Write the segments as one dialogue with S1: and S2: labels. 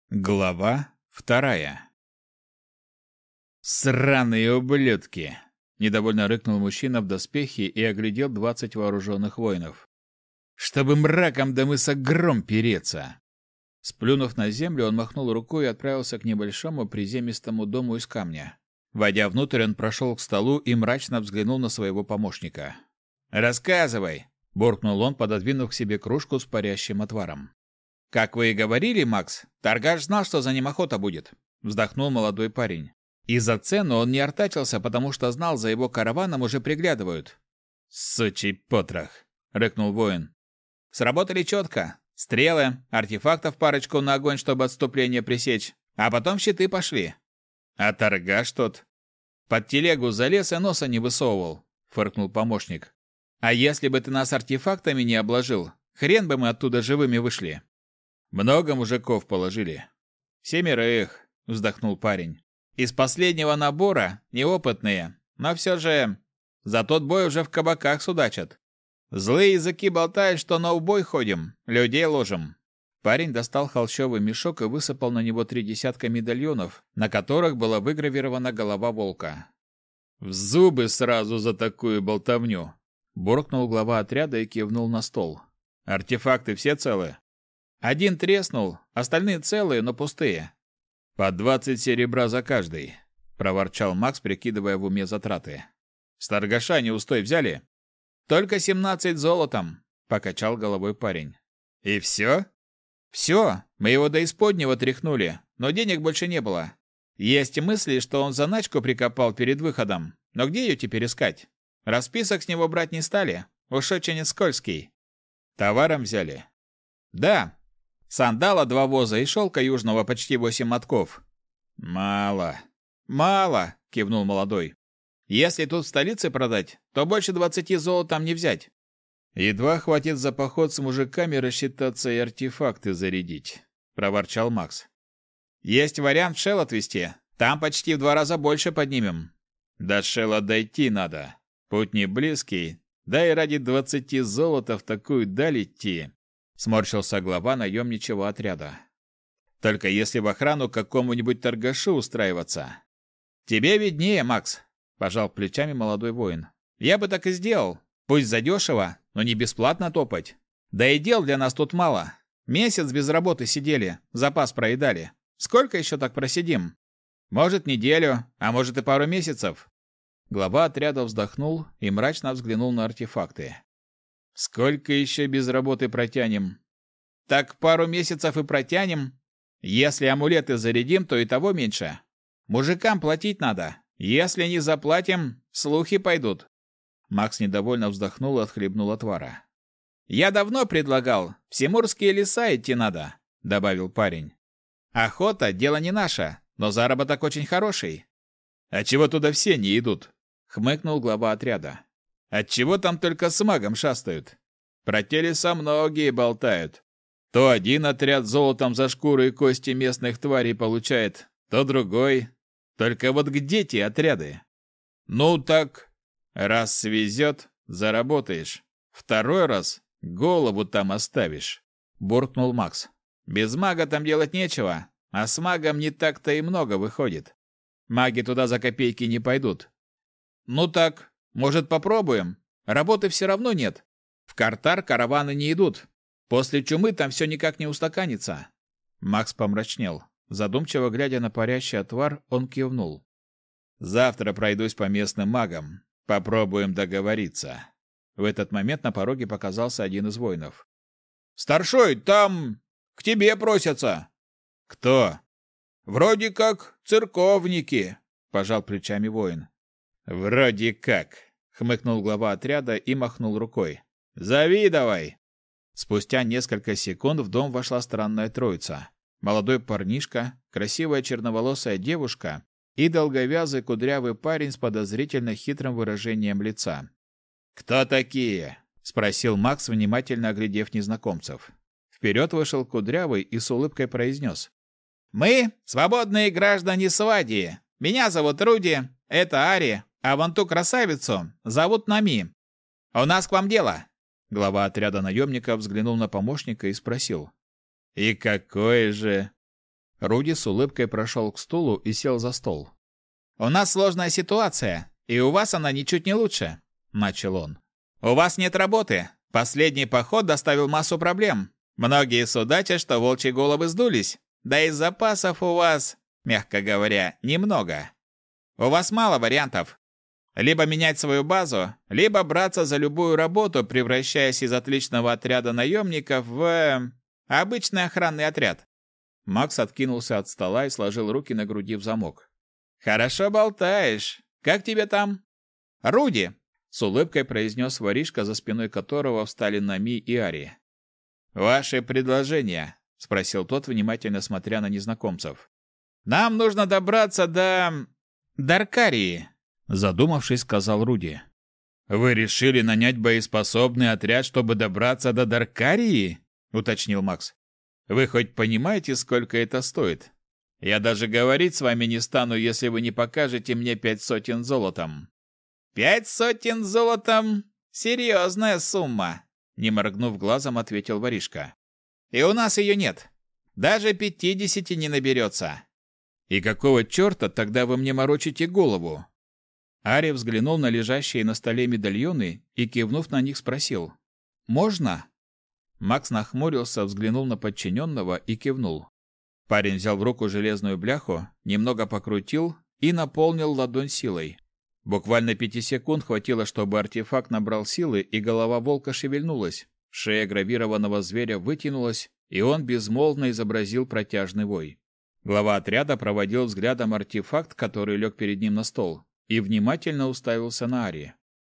S1: Глава 2. «Сраные ублюдки!» — недовольно рыкнул мужчина в доспехе и оглядел 20 вооруженных воинов. «Чтобы мраком да мыса гром переться!» Сплюнув на землю, он махнул рукой и отправился к небольшому приземистому дому из камня. Войдя внутрь, он прошел к столу и мрачно взглянул на своего помощника. «Рассказывай!» — буркнул он, пододвинув к себе кружку с парящим отваром. «Как вы и говорили, Макс, торгаш знал, что за ним охота будет», — вздохнул молодой парень. «И за цену он не артачился, потому что знал, за его караваном уже приглядывают». «Сучий потрох», — рыкнул воин. «Сработали четко. Стрелы, артефактов парочку на огонь, чтобы отступление пресечь, а потом щиты пошли». «А торгаш тот?» «Под телегу залез и носа не высовывал», — фыркнул помощник. «А если бы ты нас артефактами не обложил, хрен бы мы оттуда живыми вышли». «Много мужиков положили?» «7, вздохнул парень. «Из последнего набора неопытные, но все же за тот бой уже в кабаках судачат. Злые языки болтают, что на убой ходим, людей ложим». Парень достал холщовый мешок и высыпал на него 3 десятка медальонов, на которых была выгравирована голова волка. «В зубы сразу за такую болтовню!» Буркнул глава отряда и кивнул на стол. «Артефакты все целы?» «Один треснул, остальные целые, но пустые». «По 20 серебра за каждый», — проворчал Макс, прикидывая в уме затраты. «С торгаша неустой взяли?» «Только 17 золотом», — покачал головой парень. «И все?» «Все. Мы его до исподнего тряхнули, но денег больше не было. Есть мысли, что он заначку прикопал перед выходом, но где ее теперь искать? Расписок с него брать не стали, уж очень скользкий». «Товаром взяли?» «Да. Сандала 2 воза и шелка южного почти 8 мотков». «Мало». «Мало», — кивнул молодой. «Если тут в столице продать, то больше 20 золотом не взять». «Едва хватит за поход с мужиками рассчитаться и артефакты зарядить», — проворчал Макс.
S2: «Есть вариант в Шел отвезти. Там почти в 2 раза больше поднимем».
S1: «До Шела дойти надо. Путь не близкий, да и ради 20 золота в такую даль идти», — сморщился глава наемничьего отряда. «Только если в охрану к какому-нибудь торгашу устраиваться».
S2: «Тебе виднее, Макс», — пожал плечами молодой воин. «Я бы так и сделал. Пусть задешево, но не бесплатно топать. Да и дел для нас тут мало. Месяц без работы сидели, запас проедали. Сколько еще так просидим? Может, неделю, а может и пару месяцев».
S1: Глава отряда вздохнул и мрачно взглянул на артефакты. «Сколько еще без работы протянем?»
S2: «Так пару месяцев и протянем. Если амулеты зарядим, то и того меньше. Мужикам платить надо. Если не заплатим, слухи пойдут».
S1: Макс недовольно вздохнул и отхлебнул отвара.
S2: «Я давно предлагал. В Симурские леса идти надо», — добавил парень. «Охота — дело не наше, но заработок очень хороший».
S1: «А чего туда все не идут?» — хмыкнул глава отряда. «Отчего там только с магом шастают? Про те леса многие болтают. То один отряд золотом за шкуры и кости местных тварей получает, то другой. Только вот где те отряды? Ну так, раз свезет, заработаешь. 2 раз голову там оставишь», — буркнул Макс.
S2: «Без мага там делать нечего, а с магом не так-то и много выходит. Маги туда за копейки не пойдут». «Ну так, может, попробуем? Работы все равно нет. В Картар караваны не идут. После чумы там все никак не устаканится».
S1: Макс помрачнел. Задумчиво глядя на парящий отвар, он кивнул. «Завтра пройдусь по местным магам. Попробуем договориться». В этот момент на пороге показался один из воинов.
S2: «Старшой, там к тебе просятся».
S1: «Кто?»
S2: «Вроде как церковники», — пожал плечами воин.
S1: «Вроде как», — хмыкнул глава отряда и махнул рукой. «Зови давай». Спустя несколько секунд в дом вошла странная троица. Молодой парнишка, красивая черноволосая девушка и долговязый кудрявый парень с подозрительно хитрым выражением лица. «Кто такие?» — спросил Макс, внимательно оглядев незнакомцев. Вперед вышел кудрявый и с улыбкой произнес.
S2: «Мы — свободные граждане Свадии. Меня зовут Руди, это Ари, а вон ту красавицу зовут Нами. У нас к вам дело».
S1: Глава отряда наемников взглянул на помощника и спросил. «И какое же?» Руди с улыбкой прошел к стулу и сел за стол.
S2: «У нас сложная ситуация, и у вас она ничуть не лучше», — начал он. «У вас нет работы. Последний поход доставил массу проблем. Многие судачат, что волчьи головы сдулись. Да и запасов у вас, мягко говоря, немного. У вас мало вариантов. Либо менять свою базу, либо браться за любую работу, превращаясь из отличного отряда наемников в обычный охранный отряд».
S1: Макс откинулся от стола и сложил руки на груди в замок.
S2: «Хорошо болтаешь. Как тебе там?» «Руди!» — с улыбкой произнес воришка, за спиной которого встали Нами и Ари. «Ваши предложения?» — спросил тот, внимательно смотря на незнакомцев. «Нам нужно добраться до Даркарии», — задумавшись, сказал Руди.
S1: «Вы решили нанять боеспособный отряд, чтобы добраться до Даркарии?» — уточнил Макс. «Вы хоть понимаете, сколько это стоит? Я даже говорить с вами не стану, если вы не покажете мне 500 золотом».
S2: 500 золотом? Серьезная сумма!» Не моргнув глазом, ответил воришка. «И у нас ее нет. Даже 50 не наберется».
S1: «И какого черта тогда вы мне морочите голову?» Ари взглянул на лежащие на столе медальоны и, кивнув на них, спросил. «Можно?» Макс нахмурился, взглянул на подчиненного и кивнул. Парень взял в руку железную бляху, немного покрутил и наполнил ладонь силой. Буквально 5 секунд хватило, чтобы артефакт набрал силы, и голова волка шевельнулась. Шея гравированного зверя вытянулась, и он безмолвно изобразил протяжный вой. Глава отряда проводил взглядом артефакт, который лег перед ним на стол, и внимательно уставился на Ари.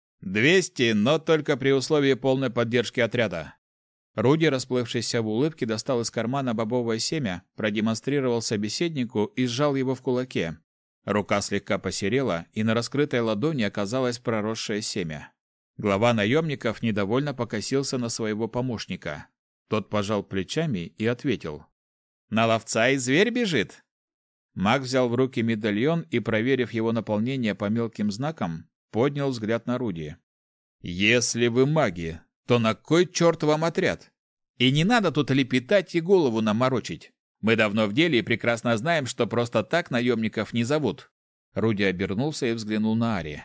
S2: 200, но только при условии полной поддержки отряда.
S1: Руди, расплывшийся в улыбке, достал из кармана бобовое семя, продемонстрировал собеседнику и сжал его в кулаке. Рука слегка посерела, и на раскрытой ладони оказалось проросшее семя. Глава наемников недовольно покосился на своего помощника. Тот пожал плечами и ответил.
S2: «На ловца и зверь бежит!»
S1: Маг взял в руки медальон и, проверив его наполнение по мелким знакам, поднял взгляд на Руди. «Если вы маги, то на кой черт вам отряд? И не надо тут лепетать и голову нам морочить. Мы давно в деле и прекрасно знаем, что просто так наемников не зовут». Руди обернулся и взглянул на Ари.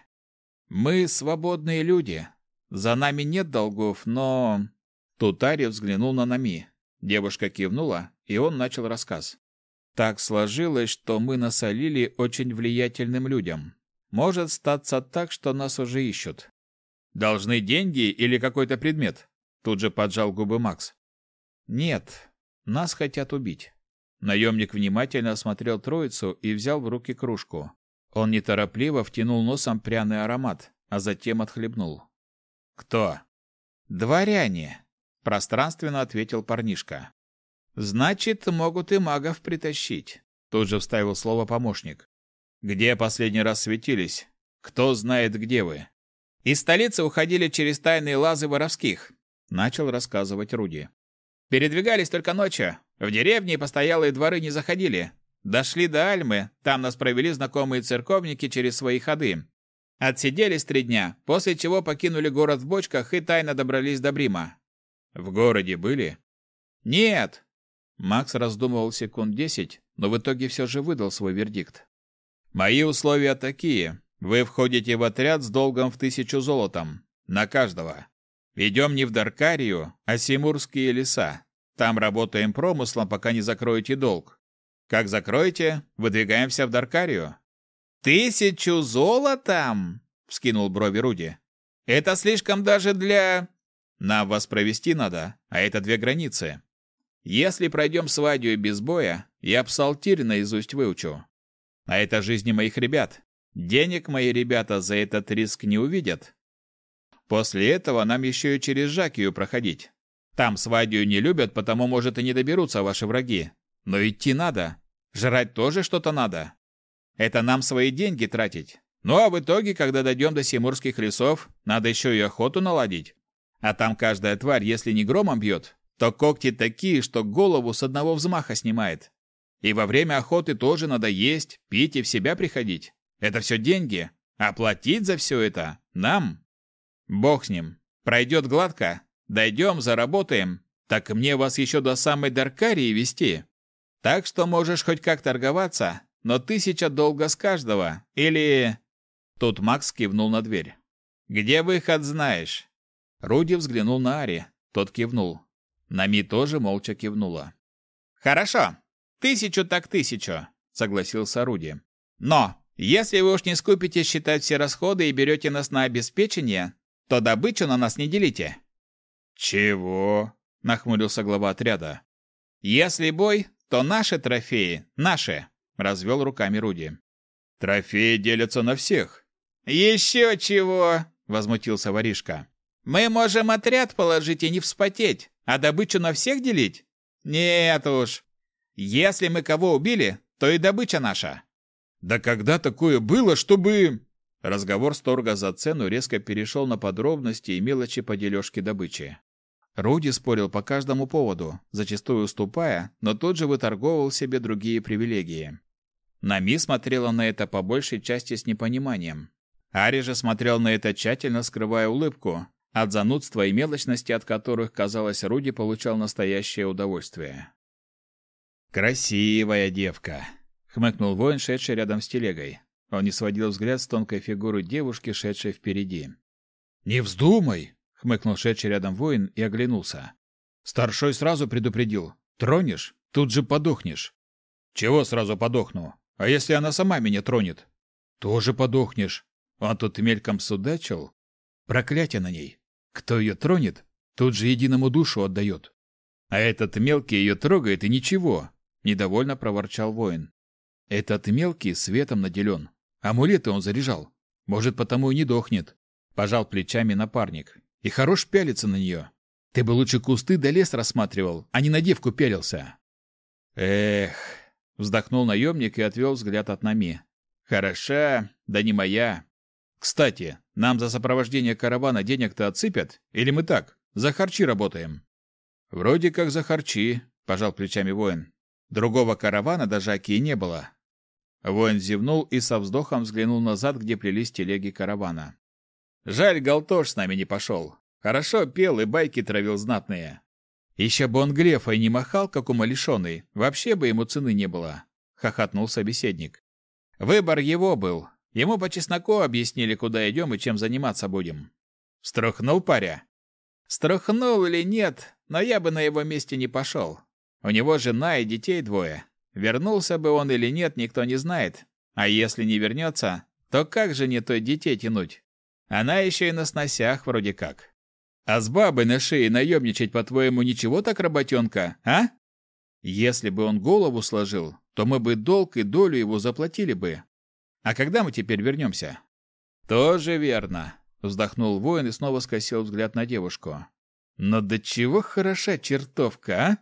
S1: «Мы свободные люди. За нами нет долгов, но...» Тут Ари взглянул на Нами. Девушка кивнула, и он начал рассказ. «Так сложилось, что мы насолили очень влиятельным людям. Может статься так, что нас уже ищут». «Должны деньги или какой-то предмет?» Тут же поджал губы Макс. «Нет, нас хотят убить». Наемник внимательно осмотрел троицу и взял в руки кружку. Он неторопливо втянул носом пряный аромат, а затем отхлебнул. «Кто?» «Дворяне», — пространственно ответил парнишка. «Значит, могут и магов притащить», — тут же вставил слово помощник. «Где последний раз светились? Кто знает, где вы?»
S2: «Из столицы уходили через тайные лазы воровских», — начал рассказывать Руди. «Передвигались только ночью. В деревне и постоялые дворы не заходили. Дошли до Альмы, там нас провели знакомые церковники через свои ходы. Отсиделись 3 дня, после чего покинули город в бочках и тайно добрались до Брима».
S1: «В городе были?»
S2: «Нет».
S1: Макс раздумывал секунд 10, но в итоге все же выдал свой вердикт. «Мои условия такие. Вы входите в отряд с долгом в 1000 золотом. На каждого. Идем не в Даркарию, а Симурские леса. Там работаем промыслом, пока не закроете долг. Как закроете, выдвигаемся в Даркарию».
S2: 1000 золотом? — вскинул брови Руди. «Это слишком даже для...»
S1: «Нам вас провести надо, а это 2 границы. Если пройдем свадью без боя, я псалтирь наизусть выучу. А это жизни моих ребят. Денег мои ребята за этот риск не увидят. После этого нам еще и через Жакию проходить. Там свадью не любят, потому, может, и не доберутся ваши враги. Но идти надо. Жрать тоже что-то надо. Это нам свои деньги тратить. Ну а в итоге, когда дойдем до Симурских лесов, надо еще и охоту наладить. А там каждая тварь, если не громом бьет, то когти такие, что голову с одного взмаха снимает. И во время охоты тоже надо есть, пить и в себя приходить. Это все деньги. А платить за все это нам. Бог с ним. Пройдет гладко. Дойдем, заработаем. Так мне вас еще до самой Даркарии вести.
S2: Так что можешь хоть как торговаться, но 1000 долга с каждого. Или...» Тут Макс кивнул на дверь. «Где выход, знаешь?» Руди взглянул на Ари. Тот кивнул. Нами тоже молча кивнула. «Хорошо. 1000 так 1000», — согласился Руди. «Но, если вы уж не скупите считать все расходы и берете нас на обеспечение, то добычу на нас не делите». «Чего?» — нахмурился глава отряда. «Если бой, то наши трофеи, наши», — развел руками Руди. «Трофеи делятся на всех». «Еще чего!» — возмутился воришка. «Мы можем отряд положить и не вспотеть, а добычу на всех делить? Нет уж. Если мы кого убили, то и добыча наша». «Да когда такое было, чтобы...» Разговор с торга за цену резко перешел на подробности и мелочи по дележке добычи. Руди спорил по каждому поводу, зачастую уступая, но тут же выторговывал себе другие привилегии. Нами смотрела на это по большей части с непониманием. Ари же смотрел на это тщательно, скрывая улыбку, от занудства и мелочности от которых, казалось, Руди получал настоящее удовольствие. «Красивая девка», — хмыкнул воин, шедший рядом с телегой. Он не сводил взгляд с тонкой фигуры девушки, шедшей впереди. «Не вздумай!» — хмыкнул шедший рядом воин и оглянулся. «Старшой сразу предупредил. Тронешь — тут же подохнешь». «Чего сразу подохну? А если она сама меня тронет?» «Тоже подохнешь». Он тут мельком судачил. Проклятие на ней. Кто ее тронет, тут же единому душу отдает. А этот мелкий ее трогает и ничего, недовольно проворчал воин. Этот мелкий светом наделен. Амулеты он заряжал. Может, потому и не дохнет. Пожал плечами напарник. И хорош пялиться на нее. Ты бы лучше кусты да лес рассматривал, а не на девку пялился. Эх, вздохнул наемник и отвел взгляд от Нами. Хороша, да не моя. Кстати, нам за сопровождение каравана денег-то отсыпят? Или мы так, за харчи работаем? Вроде как за харчи, пожал плечами воин. Другого каравана даже Аки не было. Воин зевнул и со вздохом взглянул назад, где плелись телеги каравана. Жаль, Галтош с нами не пошел. Хорошо пел и байки травил знатные. Еще бы он Глефой не махал, как умалишенный, вообще бы ему цены не было, хохотнул собеседник. Выбор его был. Ему по чесноку объяснили, куда идем и чем заниматься будем. Струхнул паря? Струхнул или нет, но я бы на его месте не пошел. У него жена и детей 2. Вернулся бы он или нет, никто не знает. А если не вернется, то как же не той детей тянуть? Она еще и на сносях вроде как. А с бабой на шее наемничать, по-твоему, ничего так, работенка, а? Если бы он голову сложил, то мы бы долг и долю его заплатили бы. А когда мы теперь вернемся?» «Тоже верно», — вздохнул воин и снова скосил взгляд на девушку. «Но до чего хороша чертовка, а?»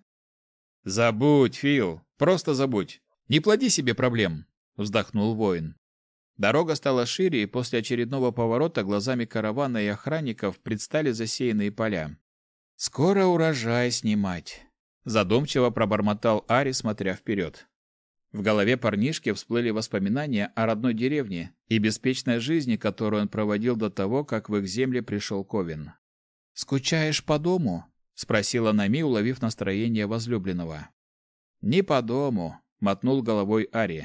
S2: «Забудь, Фил, просто забудь. Не плоди себе проблем», — вздохнул воин. Дорога стала шире, и после очередного поворота глазами каравана и охранников предстали засеянные поля. «Скоро урожай снимать», — задумчиво пробормотал Ари, смотря вперед. В голове парнишки всплыли воспоминания о родной деревне и беспечной жизни, которую он проводил до того, как в их земли пришел Ковен. «Скучаешь по дому?» — спросила Нами, уловив настроение возлюбленного. «Не по дому», — мотнул головой Ари.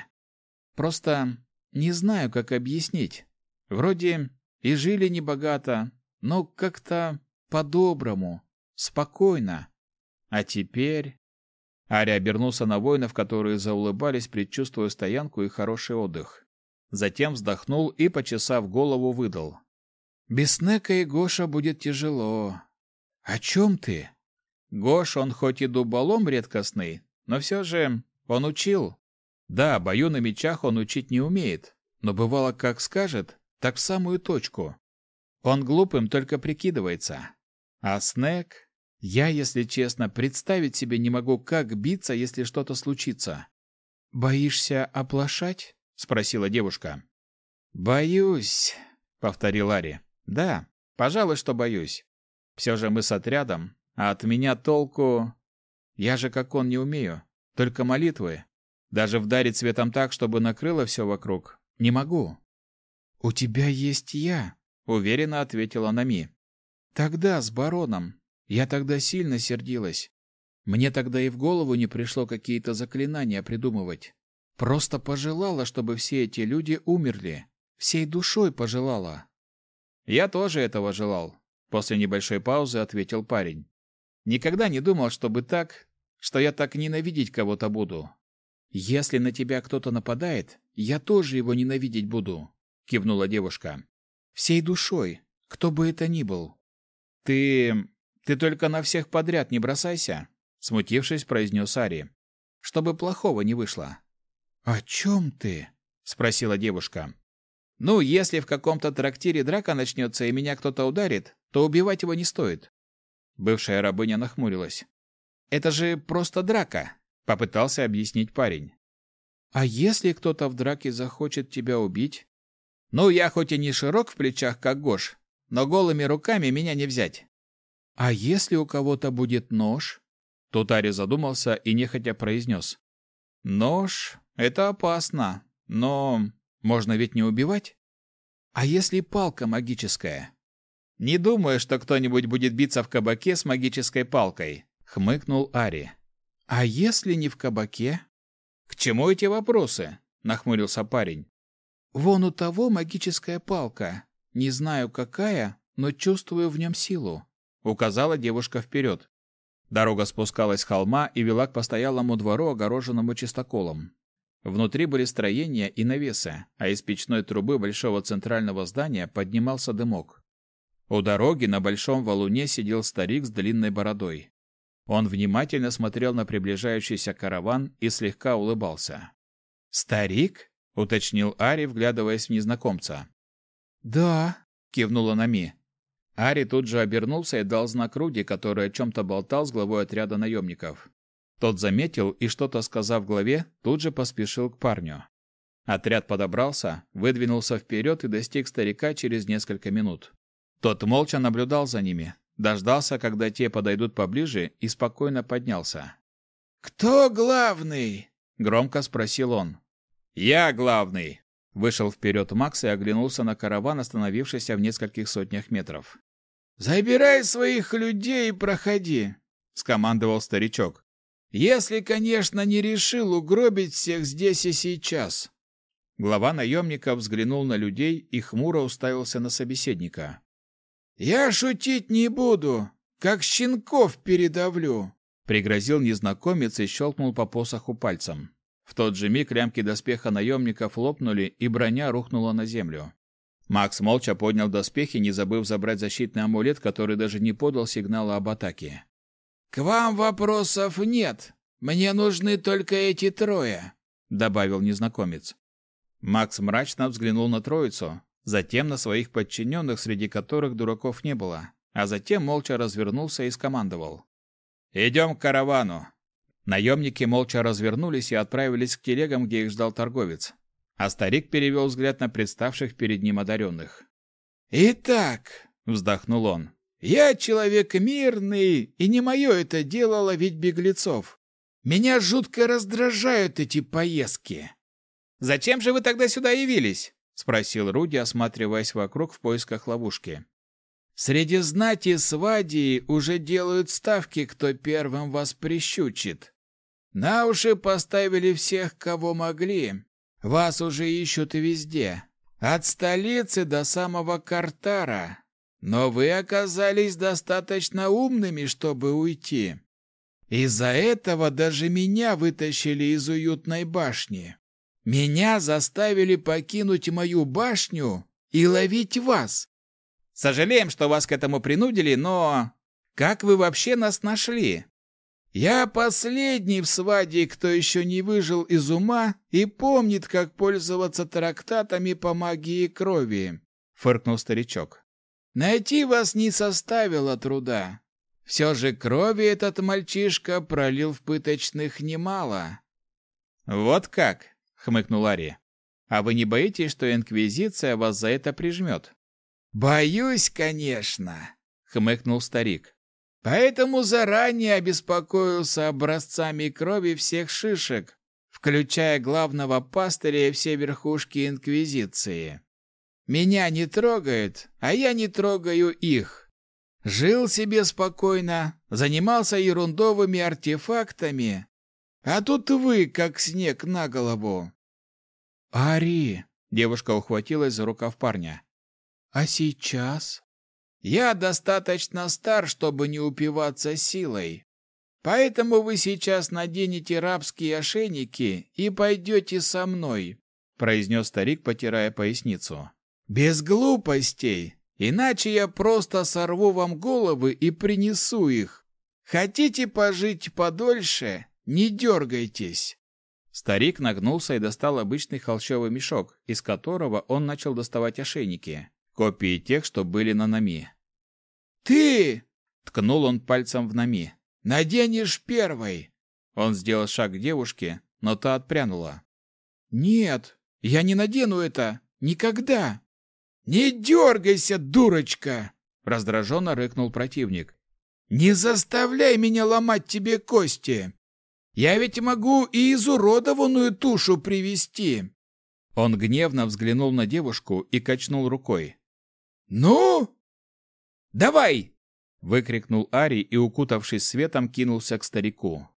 S2: «Просто не знаю, как объяснить. Вроде и жили небогато, но как-то по-доброму, спокойно. А теперь...» Ари обернулся на воинов, которые заулыбались, предчувствуя стоянку и хороший отдых. Затем вздохнул и, почесав голову, выдал. «Без Снека и Гоша будет тяжело». «О чем ты?» «Гош, он хоть и дуболом редкостный, но все же он учил. Да, бою на мечах он учить не умеет, но бывало, как скажет, так в самую точку. Он глупым только прикидывается. А Снек... Я, если честно, представить себе не могу, как биться, если что-то случится». «Боишься оплошать?» — спросила девушка. «Боюсь», — повторил Ари. «Да, пожалуй, что боюсь. Все же мы с отрядом, а от меня толку... Я же, как он, не умею, только молитвы. Даже вдарить светом так, чтобы накрыло все вокруг, не могу». «У тебя есть я», — уверенно ответила Нами. «Тогда с бароном. Я тогда сильно сердилась. Мне тогда и в голову не пришло какие-то заклинания придумывать. Просто пожелала, чтобы все эти люди умерли. Всей душой пожелала.
S1: Я тоже этого желал, после небольшой паузы ответил парень. Никогда не думал, что я так ненавидеть кого-то буду.
S2: Если на тебя кто-то нападает, я тоже его ненавидеть буду, кивнула девушка. Всей душой, кто бы это ни был.
S1: Ты только на всех подряд не бросайся, смутившись, произнес Ари. Чтобы плохого не вышло.
S2: О чем ты? Спросила девушка.
S1: Ну, если в каком-то трактире драка начнется и меня кто-то ударит, то убивать его не стоит. Бывшая рабыня нахмурилась. Это же просто драка, попытался объяснить парень.
S2: А если кто-то в драке захочет тебя убить?
S1: Ну, я хоть и не широк в плечах, как Гош, но голыми руками меня не взять.
S2: А если у кого-то будет нож?
S1: Тут Ари задумался и нехотя произнес. Нож — это опасно, но можно ведь не убивать?
S2: А если палка магическая?
S1: Не думаю, что кто-нибудь будет биться в кабаке с магической палкой, хмыкнул Ари.
S2: А если не в кабаке?
S1: К чему эти вопросы? Нахмурился парень.
S2: Вон у того магическая палка. Не знаю какая, но чувствую в нем силу,
S1: указала девушка вперед. Дорога спускалась с холма и вела к постоялому двору, огороженному чистоколом. Внутри были строения и навесы, а из печной трубы большого центрального здания поднимался дымок. У дороги на большом валуне сидел старик с длинной бородой. Он внимательно смотрел на приближающийся караван и слегка улыбался.
S2: «Старик?» —
S1: уточнил Ари, вглядываясь в незнакомца.
S2: «Да», — кивнула Нами.
S1: Ари тут же обернулся и дал знак Руди, который о чем-то болтал с главой отряда наемников. Тот заметил и, что-то сказав главе, тут же поспешил к парню. Отряд подобрался, выдвинулся вперед и достиг старика через несколько минут. Тот молча наблюдал за ними, дождался, когда те подойдут поближе, и спокойно поднялся.
S2: «Кто главный?»
S1: — громко спросил он. «Я главный!» — вышел вперед Макс и оглянулся на караван, остановившийся в нескольких сотнях метров.
S2: «Забирай своих людей и проходи», — скомандовал старичок. «Если, конечно, не решил угробить всех здесь и сейчас».
S1: Глава наемников взглянул на людей и хмуро уставился на собеседника.
S2: «Я шутить не буду, как щенков передавлю»,
S1: — пригрозил незнакомец и щелкнул по посоху пальцем. В тот же миг лямки доспеха наемников лопнули, и броня рухнула на землю. Макс молча поднял доспехи, не забыв забрать защитный амулет, который даже не подал сигнала об атаке.
S2: «К вам вопросов нет. Мне нужны только эти трое», — добавил незнакомец.
S1: Макс мрачно взглянул на троицу, затем на своих подчиненных, среди которых дураков не было, а затем молча развернулся и скомандовал. «Идем к каравану». Наемники молча развернулись и отправились к телегам, где их ждал торговец. А старик перевел взгляд на представших перед ним одаренных.
S2: «Итак», — вздохнул он, — «я человек мирный, и не мое это дело ловить беглецов. Меня жутко раздражают эти поездки».
S1: «Зачем же вы тогда сюда явились?» — спросил Руди, осматриваясь вокруг в поисках ловушки.
S2: «Среди знати свадьи уже делают ставки, кто первым вас прищучит. На уши поставили всех, кого могли. Вас уже ищут везде, от столицы до самого Картара. Но вы оказались достаточно умными, чтобы уйти. Из-за этого даже меня вытащили из уютной башни. Меня заставили покинуть мою башню и ловить вас.
S1: Сожалеем, что вас к этому принудили, но как вы вообще нас нашли?»
S2: «Я последний в сваде, кто еще не выжил из ума и помнит, как пользоваться трактатами по магии крови», — фыркнул старичок. «Найти вас не составило труда. Все же крови этот мальчишка пролил в пыточных немало».
S1: «Вот как?» — хмыкнул Ари. «А вы не боитесь, что Инквизиция вас за это прижмет?»
S2: «Боюсь, конечно», — хмыкнул старик. «Поэтому заранее обеспокоился образцами крови всех шишек, включая главного пастыря и все верхушки Инквизиции. Меня не трогают, а я не трогаю их. Жил себе спокойно, занимался ерундовыми артефактами, а тут вы, как снег на голову. Ари, девушка ухватилась за рукав парня. А сейчас? Я достаточно стар, чтобы не упиваться силой. Поэтому вы сейчас наденете рабские ошейники и пойдете со мной, произнес старик, потирая поясницу. Без глупостей, иначе я просто сорву вам головы и принесу их. Хотите пожить подольше? Не дергайтесь. Старик нагнулся и достал обычный холщовый мешок, из которого он начал доставать ошейники, копии тех, что были на Нами. «Ты!» — ткнул он пальцем в Нами. «Наденешь первой!» Он сделал шаг к девушке, но та отпрянула. «Нет, я не надену это! Никогда!» «Не дергайся, дурочка!» — раздраженно рыкнул противник. «Не заставляй меня ломать тебе кости! Я ведь могу и изуродованную тушу привести!» Он гневно взглянул на девушку и качнул рукой. «Ну? Давай!» — выкрикнул Ари и, укутавшись светом, кинулся к старику.